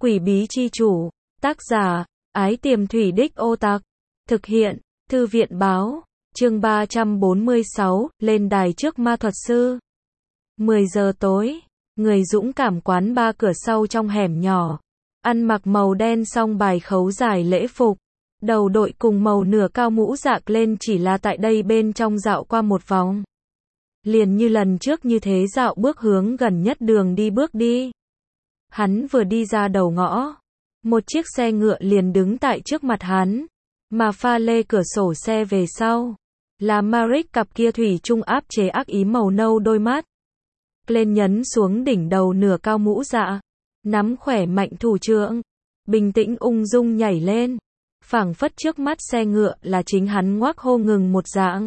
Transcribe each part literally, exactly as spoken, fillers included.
Quỷ bí chi chủ. Tác giả, Ái Tiềm Thủy Đích Ô Tạc. Thực hiện, Thư viện báo. Chương ba trăm bốn mươi sáu, lên đài trước ma thuật sư. mười giờ tối, người dũng cảm quán ba cửa sau trong hẻm nhỏ. Ăn mặc màu đen song bài khấu dài lễ phục. Đầu đội cùng màu nửa cao mũ rạc lên, chỉ là tại đây bên trong dạo qua một vòng. Liền như lần trước như thế, dạo bước hướng gần nhất đường đi bước đi. Hắn vừa đi ra đầu ngõ, một chiếc xe ngựa liền đứng tại trước mặt hắn, mà pha lê cửa sổ xe về sau là Maric, cặp kia thủy chung áp chế ác ý màu nâu đôi mắt. Lên nhấn xuống đỉnh đầu nửa cao mũ dạ, nắm khỏe mạnh thủ trưởng, bình tĩnh ung dung nhảy lên, phảng phất trước mắt xe ngựa là chính hắn ngoác hô ngừng một dạng.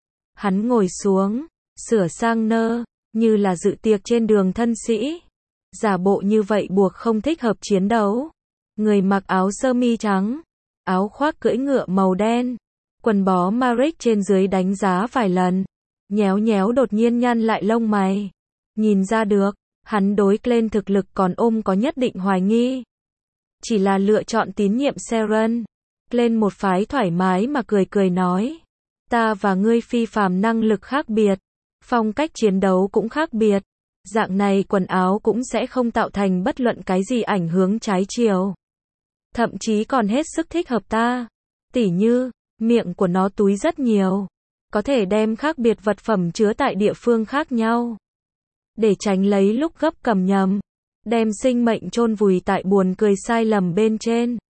Hắn ngồi xuống, sửa sang nơ, như là dự tiệc trên đường thân sĩ. Giả bộ như vậy buộc không thích hợp chiến đấu. Người mặc áo sơ mi trắng, áo khoác cưỡi ngựa màu đen, quần bó Maric trên dưới đánh giá vài lần, nhéo nhéo đột nhiên nhăn lại lông mày. Nhìn ra được, hắn đối lên thực lực còn ôm có nhất định hoài nghi. Chỉ là lựa chọn tín nhiệm Seren. Lên một phái thoải mái mà cười cười nói. Ta và ngươi phi phàm năng lực khác biệt, phong cách chiến đấu cũng khác biệt. Dạng này quần áo cũng sẽ không tạo thành bất luận cái gì ảnh hưởng trái chiều. Thậm chí còn hết sức thích hợp ta. Tỉ như, miệng của nó túi rất nhiều. Có thể đem khác biệt vật phẩm chứa tại địa phương khác nhau. Để tránh lấy lúc gấp cầm nhầm. Đem sinh mệnh chôn vùi tại buồn cười sai lầm bên trên.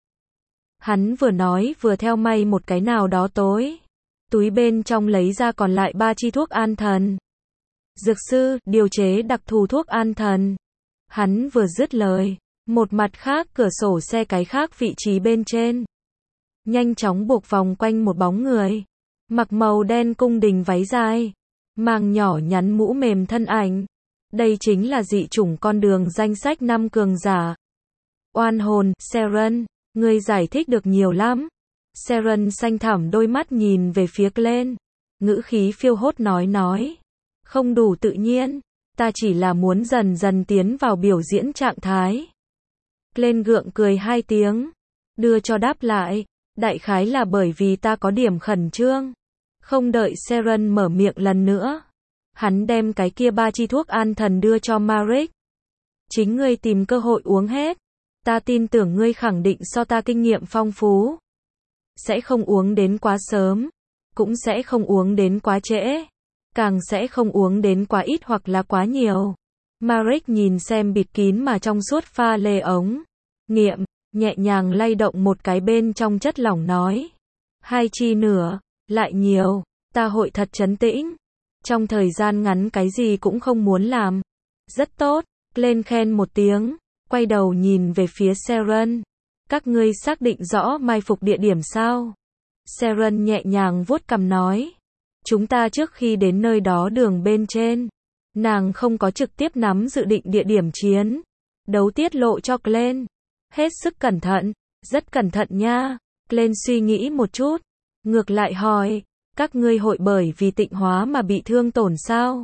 Hắn vừa nói vừa theo may một cái nào đó tối. Túi bên trong lấy ra còn lại ba chi thuốc an thần. Dược sư, điều chế đặc thù thuốc an thần. Hắn vừa dứt lời, một mặt khác cửa sổ xe cái khác vị trí bên trên nhanh chóng buộc vòng quanh một bóng người, mặc màu đen cung đình váy dài, mang nhỏ nhắn mũ mềm thân ảnh. Đây chính là dị chủng con đường danh sách năm cường giả. Oan hồn, Seren, ngươi giải thích được nhiều lắm. Seren xanh thẳm đôi mắt nhìn về phía lên, ngữ khí phiêu hốt nói nói. Không đủ tự nhiên, ta chỉ là muốn dần dần tiến vào biểu diễn trạng thái. Lên gượng cười hai tiếng, đưa cho đáp lại, đại khái là bởi vì ta có điểm khẩn trương. Không đợi Seren mở miệng lần nữa, hắn đem cái kia ba chi thuốc an thần đưa cho Maric. Chính ngươi tìm cơ hội uống hết, ta tin tưởng ngươi khẳng định so ta kinh nghiệm phong phú. Sẽ không uống đến quá sớm, cũng sẽ không uống đến quá trễ. Càng sẽ không uống đến quá ít hoặc là quá nhiều. Maric nhìn xem bịt kín mà trong suốt pha lê ống nghiệm, nhẹ nhàng lay động một cái bên trong chất lỏng nói. Hai chi nửa, lại nhiều, ta hội thật trấn tĩnh. Trong thời gian ngắn cái gì cũng không muốn làm. Rất tốt, lên khen một tiếng, quay đầu nhìn về phía Seren. Các ngươi xác định rõ mai phục địa điểm sao? Seren nhẹ nhàng vuốt cằm nói. Chúng ta trước khi đến nơi đó đường bên trên, nàng không có trực tiếp nắm dự định địa điểm chiến đấu tiết lộ cho Glenn. Hết sức cẩn thận, rất cẩn thận nha. Glenn suy nghĩ một chút, ngược lại hỏi, các ngươi hội bởi vì tịnh hóa mà bị thương tổn sao?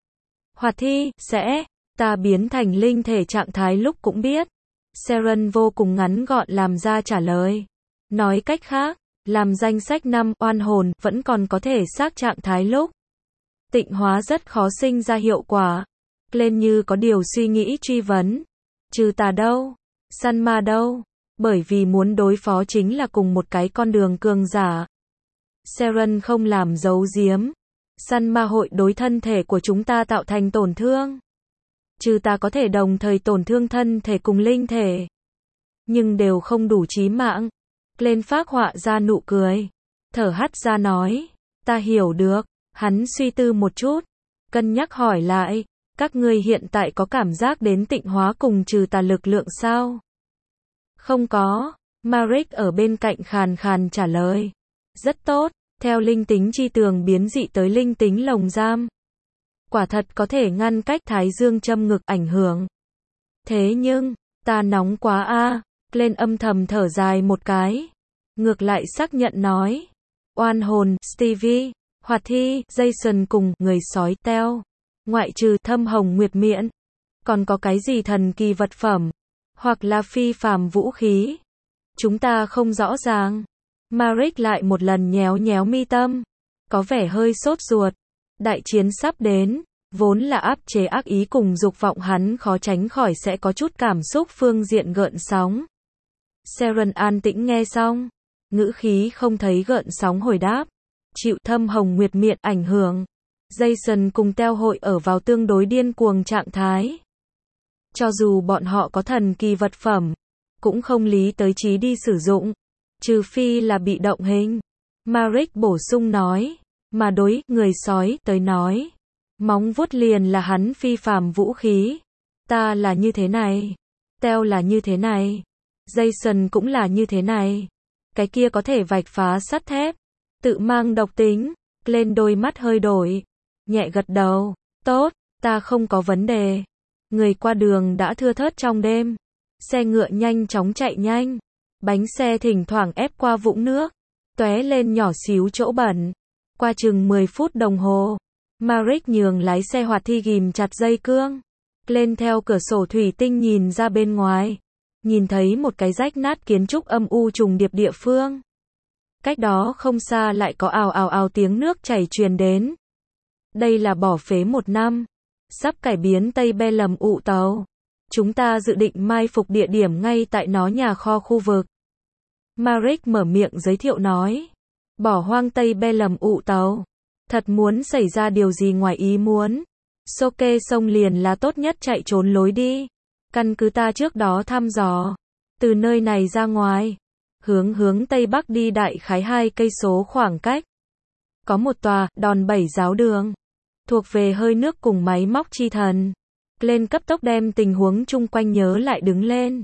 Hoạt thi, sẽ, ta biến thành linh thể trạng thái lúc cũng biết. Seren vô cùng ngắn gọn làm ra trả lời. Nói cách khác, làm danh sách năm oan hồn vẫn còn có thể xác trạng thái lúc tịnh hóa rất khó sinh ra hiệu quả. Lên như có điều suy nghĩ truy vấn. Trừ tà đâu? Săn ma đâu? Bởi vì muốn đối phó chính là cùng một cái con đường cường giả. Seren không làm giấu giếm. Săn ma hội đối thân thể của chúng ta tạo thành tổn thương. Trừ tà có thể đồng thời tổn thương thân thể cùng linh thể. Nhưng đều không đủ chí mạng. Lên phác họa ra nụ cười, thở hắt ra nói, ta hiểu được. Hắn suy tư một chút, cân nhắc hỏi lại, các ngươi hiện tại có cảm giác đến tịnh hóa cùng trừ tà lực lượng sao? Không có, Maric ở bên cạnh khàn khàn trả lời. Rất tốt, theo linh tính chi tường biến dị tới linh tính lồng giam. Quả thật có thể ngăn cách thái dương châm ngực ảnh hưởng. Thế nhưng, ta nóng quá a. Lên âm thầm thở dài một cái. Ngược lại xác nhận nói. Oan hồn, Stevie, Hoạt thi, Jason cùng người sói Teo. Ngoại trừ thâm hồng nguyệt miễn. Còn có cái gì thần kỳ vật phẩm? hoặc là phi phàm vũ khí. Chúng ta không rõ ràng. Maric lại một lần nhéo nhéo mi tâm, có vẻ hơi sốt ruột. Đại chiến sắp đến, vốn là áp chế ác ý cùng dục vọng hắn khó tránh khỏi sẽ có chút cảm xúc phương diện gợn sóng. Sharon an tĩnh nghe xong, ngữ khí không thấy gợn sóng hồi đáp. Chịu Thâm Hồng Nguyệt miệng ảnh hưởng, Jason cùng Teo hội ở vào tương đối điên cuồng trạng thái. Cho dù bọn họ có thần kỳ vật phẩm, cũng không lý tới trí đi sử dụng, trừ phi là bị động hình. Maric bổ sung nói, mà đối người sói tới nói, móng vuốt liền là hắn phi phàm vũ khí. Ta là như thế này, Teo là như thế này, Jason cũng là như thế này. Cái kia có thể vạch phá sắt thép, tự mang độc tính. Lên đôi mắt hơi đổi, nhẹ gật đầu, tốt, ta không có vấn đề. Người qua đường đã thưa thớt trong đêm, xe ngựa nhanh chóng chạy nhanh, bánh xe thỉnh thoảng ép qua vũng nước, tóe lên nhỏ xíu chỗ bẩn. Qua chừng mười phút đồng hồ, Maric nhường lái xe hoạt thi ghìm chặt dây cương, lên theo cửa sổ thủy tinh nhìn ra bên ngoài, nhìn thấy một cái rách nát kiến trúc âm u trùng điệp địa phương. Cách đó không xa lại có ào ào ào tiếng nước chảy truyền đến. Đây là bỏ phế một năm, sắp cải biến Tây Be lầm ụ tàu. Chúng ta dự định mai phục địa điểm ngay tại nó nhà kho khu vực. Maric mở miệng giới thiệu nói. Bỏ hoang Tây Be lầm ụ tàu. Thật muốn xảy ra điều gì ngoài ý muốn, Soke sông liền là tốt nhất chạy trốn lối đi. Căn cứ ta trước đó thăm dò, từ nơi này ra ngoài, hướng hướng Tây Bắc đi đại khái hai cây số khoảng cách. Có một tòa, đòn bẩy giáo đường, thuộc về hơi nước cùng máy móc chi thần. Lên cấp tốc đem tình huống chung quanh nhớ lại đứng lên.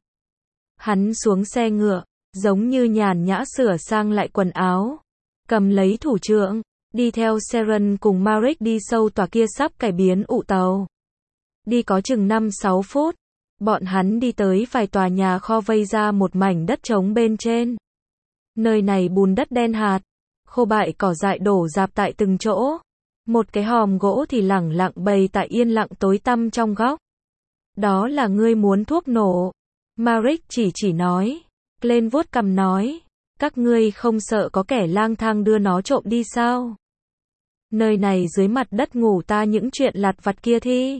Hắn xuống xe ngựa, giống như nhàn nhã sửa sang lại quần áo. Cầm lấy thủ trượng, đi theo Sharon cùng Maric đi sâu tòa kia sắp cải biến ụ tàu. Đi có chừng năm sáu phút, bọn hắn đi tới vài tòa nhà kho vây ra một mảnh đất trống bên trên. Nơi này bùn đất đen hạt, khô bại cỏ dại đổ rạp tại từng chỗ. Một cái hòm gỗ thì lẳng lặng bày tại yên lặng tối tăm trong góc. Đó là ngươi muốn thuốc nổ. Maric chỉ chỉ nói. Lên vuốt cằm nói. Các ngươi không sợ có kẻ lang thang đưa nó trộm đi sao? Nơi này dưới mặt đất ngủ ta những chuyện lặt vặt kia thi.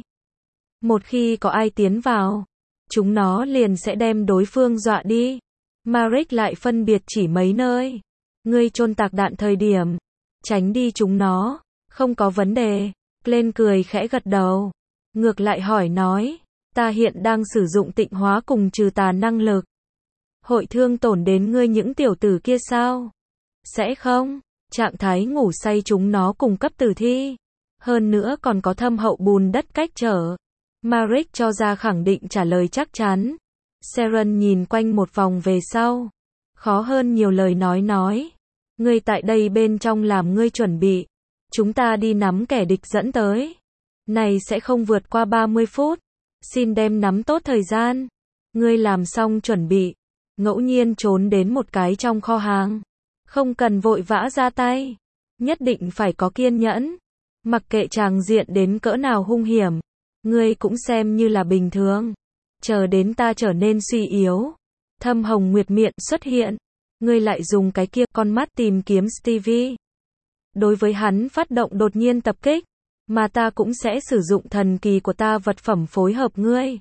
Một khi có ai tiến vào, chúng nó liền sẽ đem đối phương dọa đi. Maric lại phân biệt chỉ mấy nơi. Ngươi chôn tạc đạn thời điểm, tránh đi chúng nó. Không có vấn đề. Lên cười khẽ gật đầu. Ngược lại hỏi nói. Ta hiện đang sử dụng tịnh hóa cùng trừ tà năng lực. Hội thương tổn đến ngươi những tiểu tử kia sao? Sẽ không. Trạng thái ngủ say chúng nó cung cấp tử thi. Hơn nữa còn có thâm hậu bùn đất cách trở. Maric cho ra khẳng định trả lời chắc chắn. Sharon nhìn quanh một vòng về sau. Khó hơn nhiều lời nói nói. Ngươi tại đây bên trong làm ngươi chuẩn bị. Chúng ta đi nắm kẻ địch dẫn tới. Này sẽ không vượt qua ba mươi phút. Xin đem nắm tốt thời gian. Ngươi làm xong chuẩn bị. Ngẫu nhiên trốn đến một cái trong kho hàng. Không cần vội vã ra tay. Nhất định phải có kiên nhẫn. Mặc kệ tràng diện đến cỡ nào hung hiểm. Ngươi cũng xem như là bình thường. Chờ đến ta trở nên suy yếu. Thâm Hồng Nguyệt miệng xuất hiện. Ngươi lại dùng cái kia con mắt tìm kiếm Stevie. Đối với hắn phát động đột nhiên tập kích. Mà ta cũng sẽ sử dụng thần kỳ của ta vật phẩm phối hợp ngươi.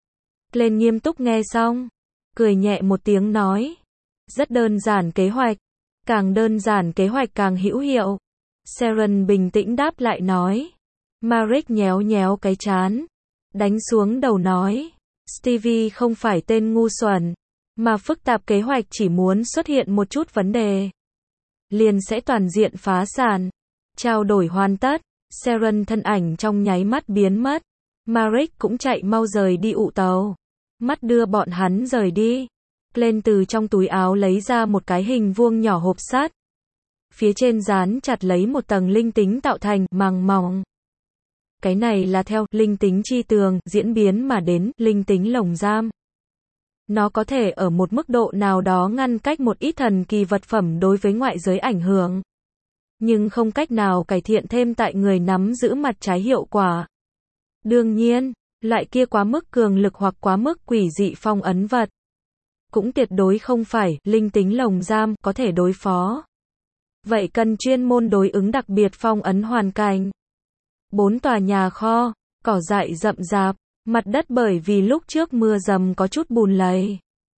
Lên nghiêm túc nghe xong. Cười nhẹ một tiếng nói. Rất đơn giản kế hoạch. Càng đơn giản kế hoạch càng hữu hiệu. Sharon bình tĩnh đáp lại nói. Maric nhéo nhéo cái trán. Đánh xuống đầu nói. Stevie không phải tên ngu xuẩn. Mà phức tạp kế hoạch chỉ muốn xuất hiện một chút vấn đề. Liền sẽ toàn diện phá sản. Trao đổi hoàn tất. Sharon thân ảnh trong nháy mắt biến mất. Maric cũng chạy mau rời đi ụ tàu. Mắt đưa bọn hắn rời đi. Lên từ trong túi áo lấy ra một cái hình vuông nhỏ hộp sắt. Phía trên dán chặt lấy một tầng linh tính tạo thành màng mỏng. Cái này là theo linh tính chi tường diễn biến mà đến linh tính lồng giam. Nó có thể ở một mức độ nào đó ngăn cách một ít thần kỳ vật phẩm đối với ngoại giới ảnh hưởng. Nhưng không cách nào cải thiện thêm tại người nắm giữ mặt trái hiệu quả. Đương nhiên, Loại kia quá mức cường lực hoặc quá mức quỷ dị phong ấn vật. Cũng tuyệt đối không phải linh tính lồng giam có thể đối phó. Vậy cần chuyên môn đối ứng đặc biệt phong ấn hoàn cảnh. Bốn tòa nhà kho, cỏ dại rậm rạp, mặt đất bởi vì lúc trước mưa dầm có chút bùn lầy.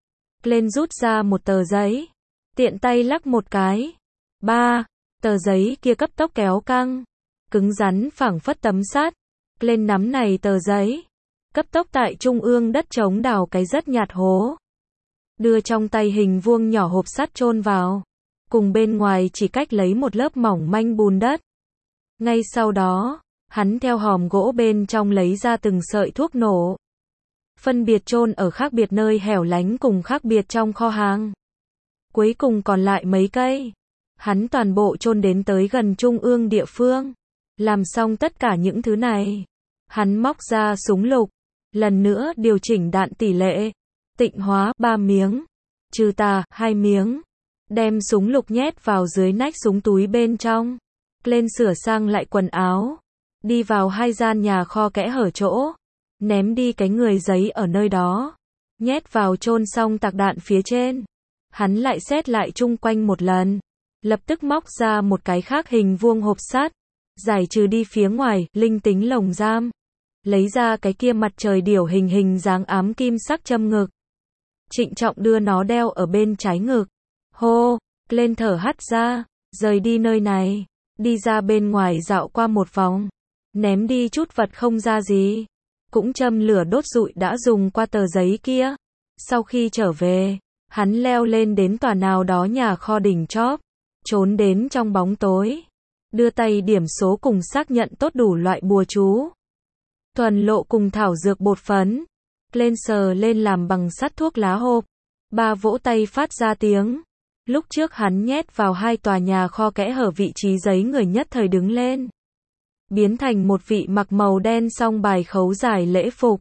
Lên rút ra một tờ giấy, tiện tay lắc một cái. Ba, tờ giấy kia cấp tốc kéo căng, cứng rắn phẳng phất tấm sắt. Lên nắm này tờ giấy, cấp tốc tại trung ương đất trống đào cái rất nhạt hố. Đưa trong tay hình vuông nhỏ hộp sắt chôn vào, cùng bên ngoài chỉ cách lấy một lớp mỏng manh bùn đất. Ngay sau đó, hắn theo hòm gỗ bên trong lấy ra từng sợi thuốc nổ. Phân biệt chôn ở khác biệt nơi hẻo lánh cùng khác biệt trong kho hàng. Cuối cùng còn lại mấy cây. Hắn toàn bộ chôn đến tới gần trung ương địa phương. Làm xong tất cả những thứ này. Hắn móc ra súng lục. Lần nữa điều chỉnh đạn tỷ lệ. Tịnh hóa ba miếng. Trừ tà hai miếng. Đem súng lục nhét vào dưới nách súng túi bên trong. Lên sửa sang lại quần áo. Đi vào hai gian nhà kho kẽ hở chỗ. Ném đi cái người giấy ở nơi đó. Nhét vào chôn xong tạc đạn phía trên. Hắn lại xét lại chung quanh một lần. Lập tức móc ra một cái khác hình vuông hộp sắt. Giải trừ đi phía ngoài, linh tính lồng giam. Lấy ra cái kia mặt trời điểu hình hình dáng ám kim sắc châm ngực. Trịnh trọng đưa nó đeo ở bên trái ngực. Hô, lên thở hắt ra, rời đi nơi này. Đi ra bên ngoài dạo qua một vòng. Ném đi chút vật không ra gì. Cũng châm lửa đốt rụi đã dùng qua tờ giấy kia. Sau khi trở về, hắn leo lên đến tòa nào đó nhà kho đỉnh chóp. Trốn đến trong bóng tối. Đưa tay điểm số cùng xác nhận tốt đủ loại bùa chú. Thuần lộ cùng thảo dược bột phấn. Lên sờ lên làm bằng sắt thuốc lá hộp. Ba vỗ tay phát ra tiếng. Lúc trước hắn nhét vào hai tòa nhà kho kẽ hở vị trí giấy người nhất thời đứng lên. Biến thành một vị mặc màu đen song bài khấu dài lễ phục.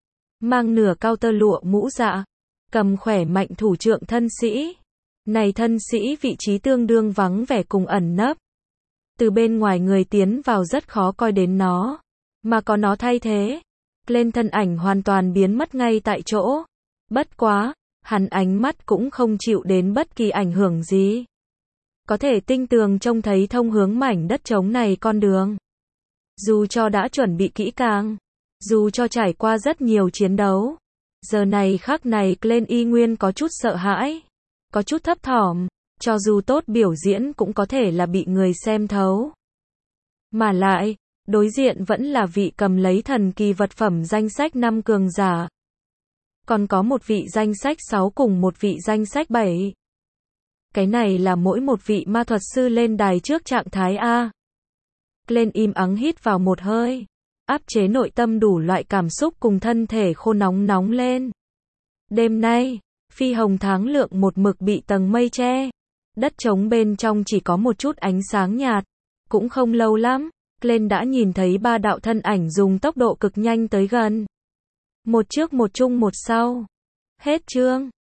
Mang nửa cao tơ lụa mũ dạ. Cầm khỏe mạnh thủ trượng thân sĩ. Này thân sĩ vị trí tương đương vắng vẻ cùng ẩn nấp. Từ bên ngoài người tiến vào rất khó coi đến nó. Mà có nó thay thế. Lên thân ảnh hoàn toàn biến mất ngay tại chỗ. Bất quá, hắn ánh mắt cũng không chịu đến bất kỳ ảnh hưởng gì. Có thể tinh tường trông thấy thông hướng mảnh đất trống này con đường. Dù cho đã chuẩn bị kỹ càng, dù cho trải qua rất nhiều chiến đấu, giờ này khắc này Glenn y nguyên có chút sợ hãi, có chút thấp thỏm, cho dù tốt biểu diễn cũng có thể là bị người xem thấu. Mà lại, đối diện vẫn là vị cầm lấy thần kỳ vật phẩm danh sách năm cường giả. Còn có một vị danh sách sáu cùng một vị danh sách bảy. Cái này là mỗi một vị ma thuật sư lên đài trước trạng thái A. Glenn im ắng hít vào một hơi, áp chế nội tâm đủ loại cảm xúc cùng thân thể khô nóng nóng lên. Đêm nay, phi hồng tháng lượng một mực bị tầng mây che. Đất trống bên trong chỉ có một chút ánh sáng nhạt. Cũng không lâu lắm, Glenn đã nhìn thấy ba đạo thân ảnh dùng tốc độ cực nhanh tới gần. Một trước một chung một sau. Hết chương.